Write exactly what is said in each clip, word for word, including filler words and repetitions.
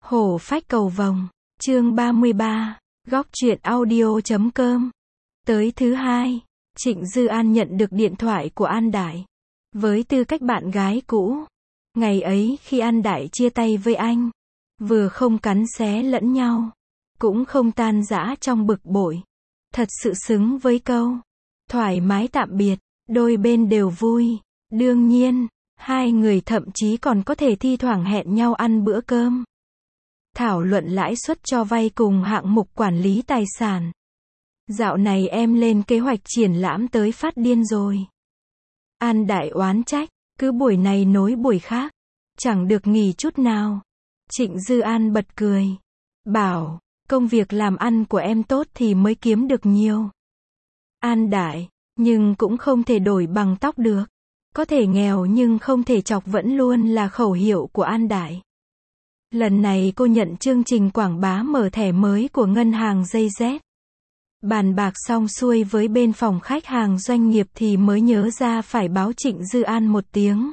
Hổ phách cầu vồng, chương ba mươi ba, góc truyện audio chấm com. Tới thứ hai, Trịnh Dư An nhận được điện thoại của An Đại. Với tư cách bạn gái cũ, ngày ấy khi An Đại chia tay với anh, vừa không cắn xé lẫn nhau, cũng không tan rã trong bực bội. Thật sự xứng với câu thoải mái tạm biệt, đôi bên đều vui. Đương nhiên, hai người thậm chí còn có thể thi thoảng hẹn nhau ăn bữa cơm, thảo luận lãi suất cho vay cùng hạng mục quản lý tài sản. Dạo này em lên kế hoạch triển lãm tới phát điên rồi. An Đại oán trách, cứ buổi này nối buổi khác, chẳng được nghỉ chút nào. Trịnh Dư An bật cười, bảo, công việc làm ăn của em tốt thì mới kiếm được nhiều. An Đại, nhưng cũng không thể đổi bằng tóc được. Có thể nghèo nhưng không thể chọc vẫn luôn là khẩu hiệu của An Đại. Lần này cô nhận chương trình quảng bá mở thẻ mới của ngân hàng J Z. Bàn bạc xong xuôi với bên phòng khách hàng doanh nghiệp thì mới nhớ ra phải báo Trịnh Dư An một tiếng.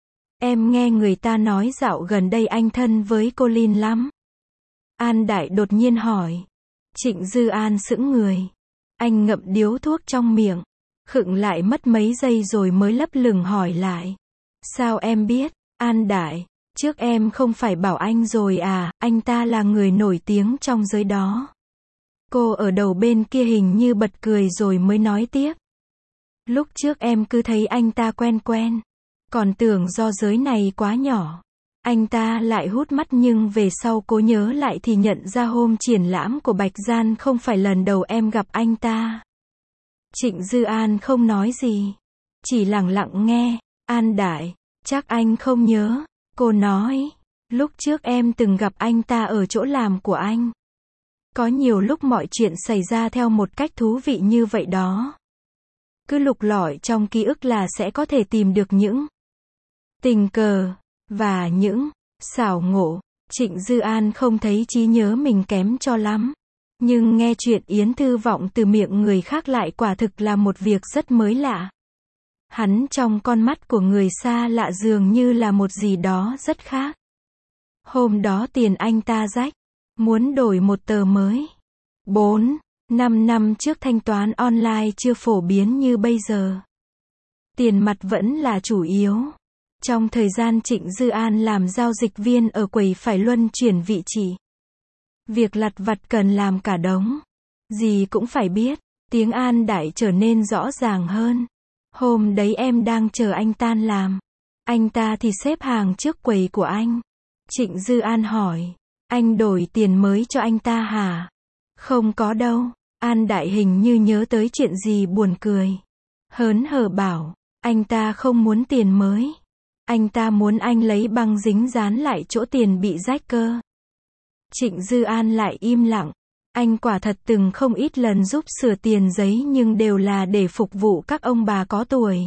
Em nghe người ta nói dạo gần đây anh thân với cô Lin lắm. An Đại đột nhiên hỏi. Trịnh Dư An sững người. Anh ngậm điếu thuốc trong miệng, khựng lại mất mấy giây rồi mới lấp lửng hỏi lại. Sao em biết? An Đại, trước em không phải bảo anh rồi à, anh ta là người nổi tiếng trong giới đó. Cô ở đầu bên kia hình như bật cười rồi mới nói tiếp. Lúc trước em cứ thấy anh ta quen quen, còn tưởng do giới này quá nhỏ, anh ta lại hút mắt, nhưng về sau cố nhớ lại thì nhận ra hôm triển lãm của Bạch Gian không phải lần đầu em gặp anh ta. Trịnh Dư An không nói gì, chỉ lặng lặng nghe. An Đại, chắc anh không nhớ. Cô nói, lúc trước em từng gặp anh ta ở chỗ làm của anh. Có nhiều lúc mọi chuyện xảy ra theo một cách thú vị như vậy đó. Cứ lục lọi trong ký ức là sẽ có thể tìm được những tình cờ và những xảo ngộ. Trịnh Dư An không thấy trí nhớ mình kém cho lắm, nhưng nghe chuyện yến thư vọng từ miệng người khác lại quả thực là một việc rất mới lạ. Hắn trong con mắt của người xa lạ dường như là một gì đó rất khác. Hôm đó tiền anh ta rách, muốn đổi một tờ mới. bốn, năm năm trước thanh toán online chưa phổ biến như bây giờ. Tiền mặt vẫn là chủ yếu. Trong thời gian Trịnh Dư An làm giao dịch viên ở quầy phải luân chuyển vị trí. Việc lặt vặt cần làm cả đống. Gì cũng phải biết. Tiếng An Đại trở nên rõ ràng hơn. Hôm đấy em đang chờ anh tan làm. Anh ta thì xếp hàng trước quầy của anh. Trịnh Dư An hỏi. Anh đổi tiền mới cho anh ta hả? Không có đâu. An Đại hình như nhớ tới chuyện gì buồn cười. Hớn hở bảo. Anh ta không muốn tiền mới. Anh ta muốn anh lấy băng dính dán lại chỗ tiền bị rách cơ. Trịnh Dư An lại im lặng. Anh quả thật từng không ít lần giúp sửa tiền giấy nhưng đều là để phục vụ các ông bà có tuổi.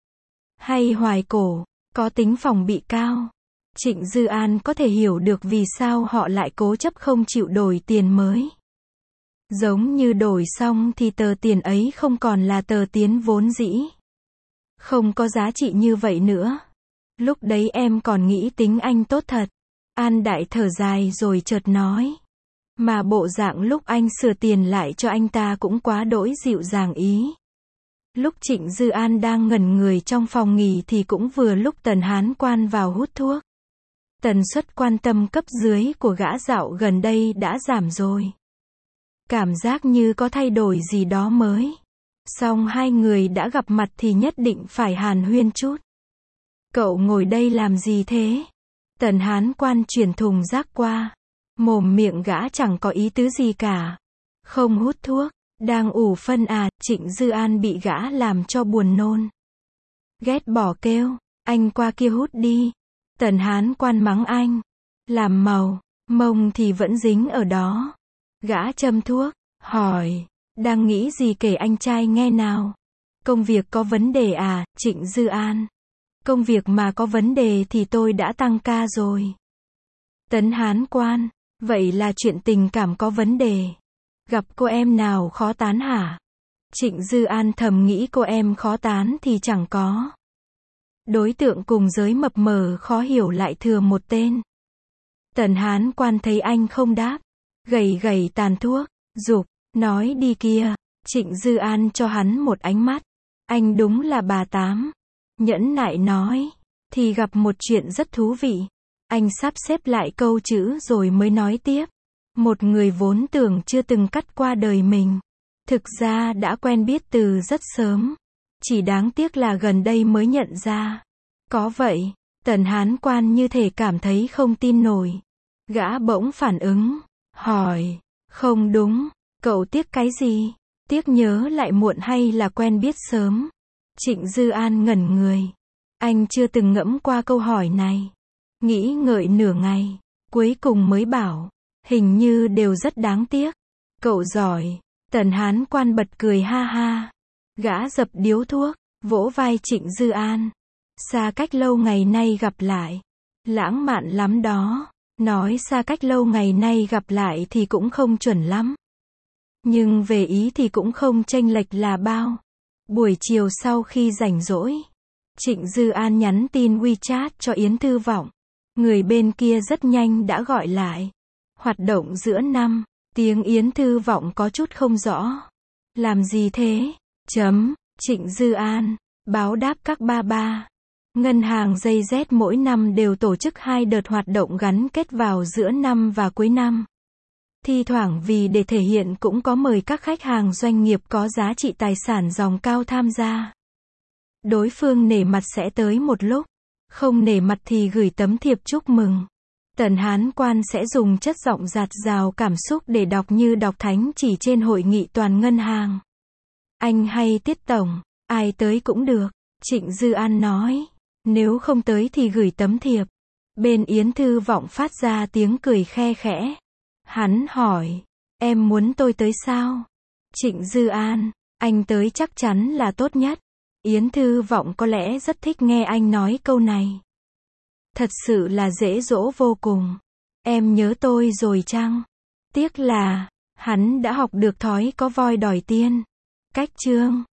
Hay hoài cổ, có tính phòng bị cao. Trịnh Dư An có thể hiểu được vì sao họ lại cố chấp không chịu đổi tiền mới. Giống như đổi xong thì tờ tiền ấy không còn là tờ tiền vốn dĩ. Không có giá trị như vậy nữa. Lúc đấy em còn nghĩ tính anh tốt thật. An Đại thở dài rồi chợt nói. Mà bộ dạng lúc anh sửa tiền lại cho anh ta cũng quá đỗi dịu dàng ý. Lúc Trịnh Dư An đang ngẩn người trong phòng nghỉ thì cũng vừa lúc Tần Hán Quan vào hút thuốc. Tần suất quan tâm cấp dưới của gã dạo gần đây đã giảm rồi. Cảm giác như có thay đổi gì đó mới. Song hai người đã gặp mặt thì nhất định phải hàn huyên chút. Cậu ngồi đây làm gì thế? Tần Hán Quan chuyển thùng rác qua. Mồm miệng gã chẳng có ý tứ gì cả. Không hút thuốc, đang ủ phân à? Trịnh Dư An bị gã làm cho buồn nôn. Ghét bỏ kêu, anh qua kia hút đi. Tần Hán Quan mắng anh. Làm màu, mông thì vẫn dính ở đó. Gã châm thuốc, hỏi, đang nghĩ gì kể anh trai nghe nào. Công việc có vấn đề à? Trịnh Dư An. Công việc mà có vấn đề thì tôi đã tăng ca rồi. Tần Hán Quan. Vậy là chuyện tình cảm có vấn đề. Gặp cô em nào khó tán hả? Trịnh Dư An thầm nghĩ cô em khó tán thì chẳng có. Đối tượng cùng giới mập mờ khó hiểu lại thừa một tên. Tần Hán Quan thấy anh không đáp, gầy gầy tàn thuốc, giục, nói đi kia. Trịnh Dư An cho hắn một ánh mắt. Anh đúng là bà Tám. Nhẫn nại nói, thì gặp một chuyện rất thú vị. Anh sắp xếp lại câu chữ rồi mới nói tiếp. Một người vốn tưởng chưa từng cắt qua đời mình, thực ra đã quen biết từ rất sớm. Chỉ đáng tiếc là gần đây mới nhận ra. Có vậy, Tần Hán Quan như thể cảm thấy không tin nổi. Gã bỗng phản ứng, hỏi, không đúng, cậu tiếc cái gì? Tiếc nhớ lại muộn hay là quen biết sớm? Trịnh Dư An ngẩn người. Anh chưa từng ngẫm qua câu hỏi này. Nghĩ ngợi nửa ngày, cuối cùng mới bảo, hình như đều rất đáng tiếc. Cậu giỏi. Tần Hán Quan bật cười ha ha. Gã dập điếu thuốc, vỗ vai Trịnh Dư An. Xa cách lâu ngày nay gặp lại. Lãng mạn lắm đó. Nói xa cách lâu ngày nay gặp lại thì cũng không chuẩn lắm. Nhưng về ý thì cũng không chênh lệch là bao. Buổi chiều sau khi rảnh rỗi, Trịnh Dư An nhắn tin WeChat cho Yến Thư Vọng. Người bên kia rất nhanh đã gọi lại. Hoạt động giữa năm, tiếng Yến Thư Vọng có chút không rõ. Làm gì thế? Chấm, Trịnh Dư An, báo đáp các ba ba. Ngân hàng J Z mỗi năm đều tổ chức hai đợt hoạt động gắn kết vào giữa năm và cuối năm. Thi thoảng vì để thể hiện cũng có mời các khách hàng doanh nghiệp có giá trị tài sản dòng cao tham gia. Đối phương nể mặt sẽ tới một lúc, không nể mặt thì gửi tấm thiệp chúc mừng. Tần Hán Quan sẽ dùng chất giọng dạt dào cảm xúc để đọc như đọc thánh chỉ trên hội nghị toàn ngân hàng. Anh hay Tiết Tổng, ai tới cũng được, Trịnh Dư An nói. Nếu không tới thì gửi tấm thiệp. Bên Yến Thư Vọng phát ra tiếng cười khe khẽ. Hắn hỏi, em muốn tôi tới sao? Trịnh Dư An, anh tới chắc chắn là tốt nhất. Yến Thư Vọng có lẽ rất thích nghe anh nói câu này. Thật sự là dễ dỗ vô cùng. Em nhớ tôi rồi chăng? Tiếc là, hắn đã học được thói có voi đòi tiên. Cách chương